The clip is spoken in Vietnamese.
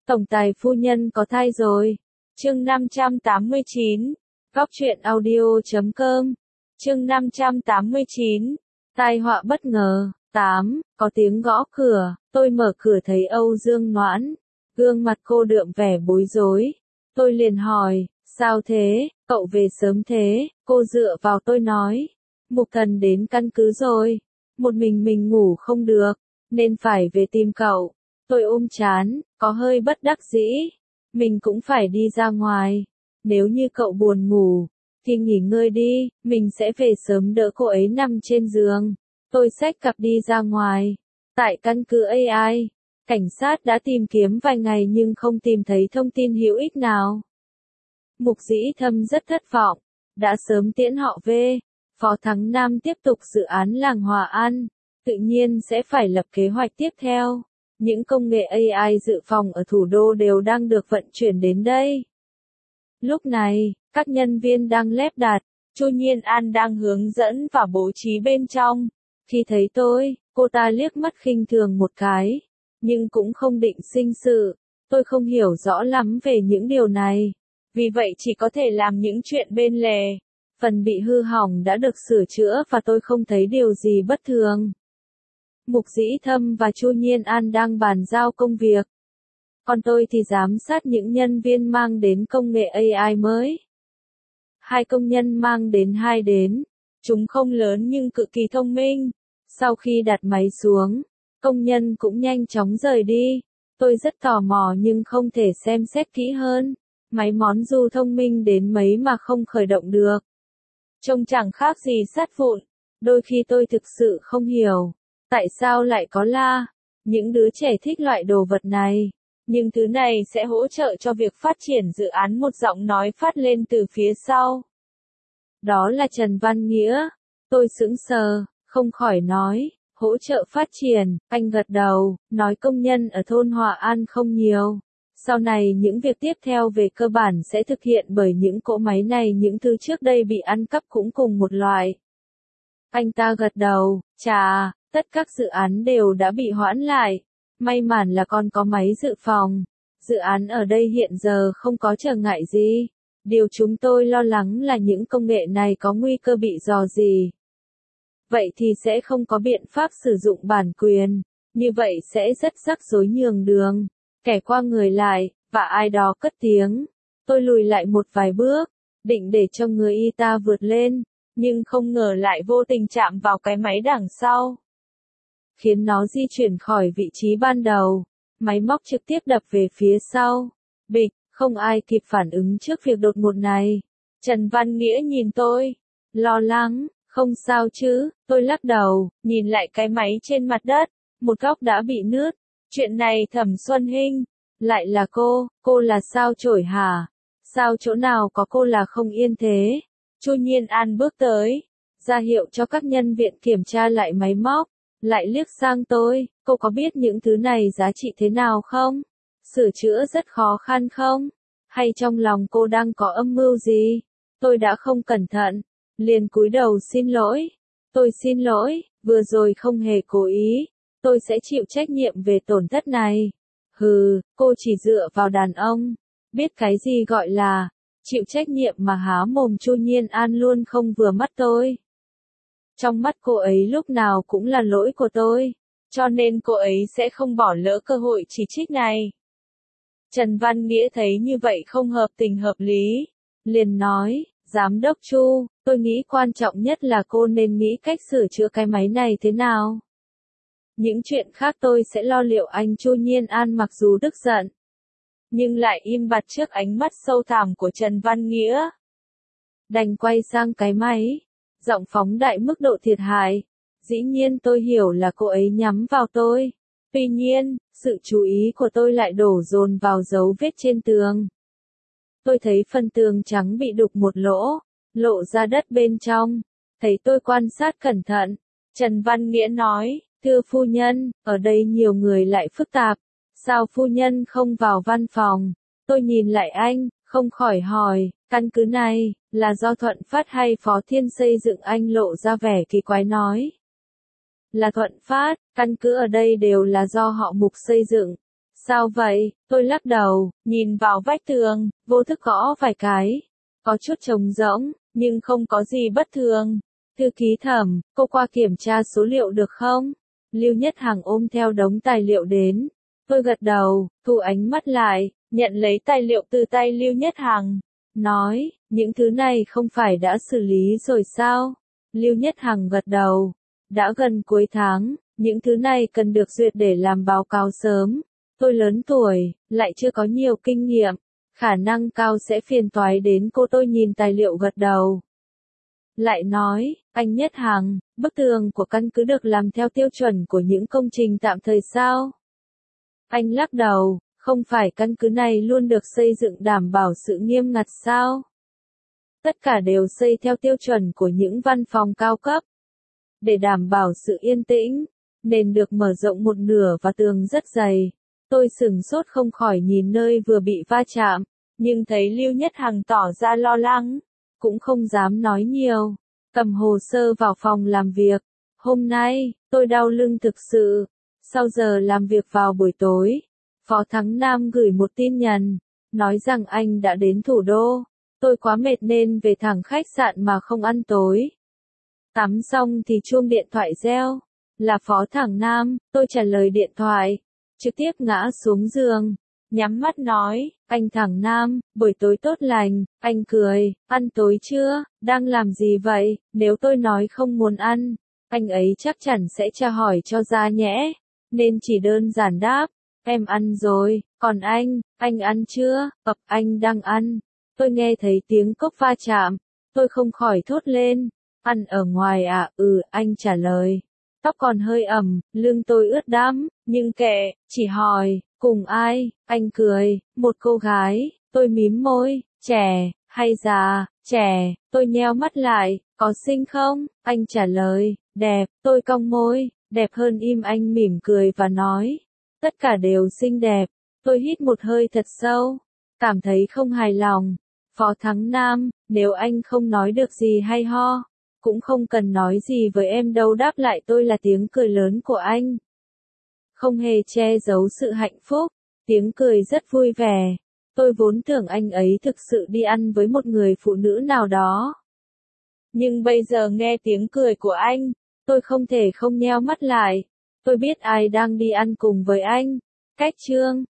Tổng tài phu nhân có thai rồi. Chương 589. Góc truyện audio.com. Chương 589. Tai họa bất ngờ. 8. Có tiếng gõ cửa, tôi mở cửa thấy Âu Dương Noãn. Gương mặt cô đượm vẻ bối rối. Tôi liền hỏi, sao thế, cậu về sớm thế? Cô dựa vào tôi nói, Mục Thần đến căn cứ rồi. Một mình ngủ không được, nên phải về tìm cậu. Tôi ôm trán, có hơi bất đắc dĩ. Mình cũng phải đi ra ngoài. Nếu như cậu buồn ngủ, thì nghỉ ngơi đi, mình sẽ về sớm đỡ cô ấy nằm trên giường. Tôi xách cặp đi ra ngoài. Tại căn cứ AI, cảnh sát đã tìm kiếm vài ngày nhưng không tìm thấy thông tin hữu ích nào. Mục Dĩ Thâm rất thất vọng, đã sớm tiễn họ về. Phó Thắng Nam tiếp tục dự án làng Hòa An, tự nhiên sẽ phải lập kế hoạch tiếp theo. Những công nghệ AI dự phòng ở thủ đô đều đang được vận chuyển đến đây. Lúc này, các nhân viên đang lép đặt, Chu Nhiên An đang hướng dẫn và bố trí bên trong. Khi thấy tôi, cô ta liếc mắt khinh thường một cái, nhưng cũng không định sinh sự. Tôi không hiểu rõ lắm về những điều này, vì vậy chỉ có thể làm những chuyện bên lề. Phần bị hư hỏng đã được sửa chữa và tôi không thấy điều gì bất thường. Mục Dĩ Thâm và Chu Nhiên An đang bàn giao công việc. Còn tôi thì giám sát những nhân viên mang đến công nghệ AI mới. Hai công nhân mang đến chúng không lớn nhưng cực kỳ thông minh. Sau khi đặt máy xuống, công nhân cũng nhanh chóng rời đi. Tôi rất tò mò nhưng không thể xem xét kỹ hơn. Máy món dù thông minh đến mấy mà không khởi động được. Trông chẳng khác gì sắt vụn. Đôi khi tôi thực sự không hiểu, tại sao lại có những đứa trẻ thích loại đồ vật này. Nhưng thứ này sẽ hỗ trợ cho việc phát triển dự án, một giọng nói phát lên từ phía sau. Đó là Trần Văn Nghĩa. Tôi sững sờ, không khỏi nói, hỗ trợ phát triển. Anh gật đầu, nói công nhân ở thôn Hòa An không nhiều. Sau này những việc tiếp theo về cơ bản sẽ thực hiện bởi những cỗ máy này, những thứ trước đây bị ăn cắp cũng cùng một loại. Anh ta gật đầu, tất các dự án đều đã bị hoãn lại. May mắn là còn có máy dự phòng. Dự án ở đây hiện giờ không có trở ngại gì. Điều chúng tôi lo lắng là những công nghệ này có nguy cơ bị rò rỉ. Vậy thì sẽ không có biện pháp sử dụng bản quyền. Như vậy sẽ rất rắc rối nhường đường. Kẻ qua người lại, và ai đó cất tiếng. Tôi lùi lại một vài bước, định để cho người y ta vượt lên, nhưng không ngờ lại vô tình chạm vào cái máy đằng sau, khiến nó di chuyển khỏi vị trí ban đầu. Máy móc trực tiếp đập về phía sau. Bịch, không ai kịp phản ứng trước việc đột ngột này. Trần Văn Nghĩa nhìn tôi, lo lắng, không sao chứ? Tôi lắc đầu, nhìn lại cái máy trên mặt đất, một góc đã bị nứt. Chuyện này Thẩm Xuân Hinh, lại là cô là sao chổi hả? Sao chỗ nào có cô là không yên thế? Chu Nhiên An bước tới, ra hiệu cho các nhân viên kiểm tra lại máy móc, lại liếc sang tôi, cô có biết những thứ này giá trị thế nào không? Sửa chữa rất khó khăn không? Hay trong lòng cô đang có âm mưu gì? Tôi đã không cẩn thận, liền cúi đầu xin lỗi. Tôi xin lỗi, vừa rồi không hề cố ý. Tôi sẽ chịu trách nhiệm về tổn thất này. Hừ, cô chỉ dựa vào đàn ông. Biết cái gì gọi là chịu trách nhiệm mà há mồm. Chu Nhiên An luôn không vừa mắt tôi. Trong mắt cô ấy lúc nào cũng là lỗi của tôi. Cho nên cô ấy sẽ không bỏ lỡ cơ hội chỉ trích này. Trần Văn Nghĩa thấy như vậy không hợp tình hợp lý. Liền nói, Giám đốc Chu, tôi nghĩ quan trọng nhất là cô nên nghĩ cách sửa chữa cái máy này thế nào. Những chuyện khác tôi sẽ lo liệu. Anh Chu Nhiên An mặc dù tức giận, nhưng lại im bặt trước ánh mắt sâu thẳm của Trần Văn Nghĩa. Đành quay sang cái máy, giọng phóng đại mức độ thiệt hại. Dĩ nhiên tôi hiểu là cô ấy nhắm vào tôi. Tuy nhiên, sự chú ý của tôi lại đổ dồn vào dấu vết trên tường. Tôi thấy phần tường trắng bị đục một lỗ, lộ ra đất bên trong. Thấy tôi quan sát cẩn thận, Trần Văn Nghĩa nói, thưa phu nhân, ở đây nhiều người lại phức tạp. Sao phu nhân không vào văn phòng? Tôi nhìn lại anh, không khỏi hỏi, căn cứ này, là do Thuận Phát hay Phó Thiên xây dựng? Anh lộ ra vẻ kỳ quái nói. Là Thuận Phát, căn cứ ở đây đều là do họ Mục xây dựng. Sao vậy? Tôi lắc đầu, nhìn vào vách tường, vô thức gõ vài cái. Có chút trống rỗng, nhưng không có gì bất thường. Thư ký Thẩm, cô qua kiểm tra số liệu được không? Lưu Nhất Hằng ôm theo đống tài liệu đến. Tôi gật đầu, thu ánh mắt lại, nhận lấy tài liệu từ tay Lưu Nhất Hằng. Nói, những thứ này không phải đã xử lý rồi sao? Lưu Nhất Hằng gật đầu. Đã gần cuối tháng, những thứ này cần được duyệt để làm báo cáo sớm. Tôi lớn tuổi, lại chưa có nhiều kinh nghiệm. Khả năng cao sẽ phiền toái đến cô. Tôi nhìn tài liệu gật đầu. Lại nói, anh Nhất Hằng, bức tường của căn cứ được làm theo tiêu chuẩn của những công trình tạm thời sao? Anh lắc đầu, không phải căn cứ này luôn được xây dựng đảm bảo sự nghiêm ngặt sao? Tất cả đều xây theo tiêu chuẩn của những văn phòng cao cấp. Để đảm bảo sự yên tĩnh, nền được mở rộng một nửa và tường rất dày. Tôi sửng sốt không khỏi nhìn nơi vừa bị va chạm, nhưng thấy Lưu Nhất Hằng tỏ ra lo lắng, cũng không dám nói nhiều. Cầm hồ sơ vào phòng làm việc. Hôm nay, tôi đau lưng thực sự. Sau giờ làm việc vào buổi tối, Phó Thắng Nam gửi một tin nhắn, nói rằng anh đã đến thủ đô. Tôi quá mệt nên về thẳng khách sạn mà không ăn tối. Tắm xong thì chuông điện thoại reo. Là Phó Thắng Nam, tôi trả lời điện thoại. Trực tiếp ngã xuống giường. Nhắm mắt nói, anh Thắng Nam, buổi tối tốt lành. Anh cười, ăn tối chưa, đang làm gì vậy? Nếu tôi nói không muốn ăn, anh ấy chắc chắn sẽ tra hỏi cho ra nhẽ. Nên chỉ đơn giản đáp, em ăn rồi, còn anh ăn chưa? Anh đang ăn. Tôi nghe thấy tiếng cốc va chạm. Tôi không khỏi thốt lên. Ăn ở ngoài à? Anh trả lời. Tóc còn hơi ẩm, lưng tôi ướt đẫm, nhưng kệ, chỉ hỏi, cùng ai? Anh cười, một cô gái. Tôi mím môi, trẻ, hay già? Trẻ. Tôi nheo mắt lại, có xinh không? Anh trả lời, đẹp. Tôi cong môi, đẹp hơn. Anh mỉm cười và nói, tất cả đều xinh đẹp. Tôi hít một hơi thật sâu, cảm thấy không hài lòng. Phó Thắng Nam, nếu anh không nói được gì hay ho, cũng không cần nói gì với em đâu. Đáp lại tôi là tiếng cười lớn của anh. Không hề che giấu sự hạnh phúc, tiếng cười rất vui vẻ. Tôi vốn tưởng anh ấy thực sự đi ăn với một người phụ nữ nào đó. Nhưng bây giờ nghe tiếng cười của anh, tôi không thể không nheo mắt lại. Tôi biết ai đang đi ăn cùng với anh. Cách Trương,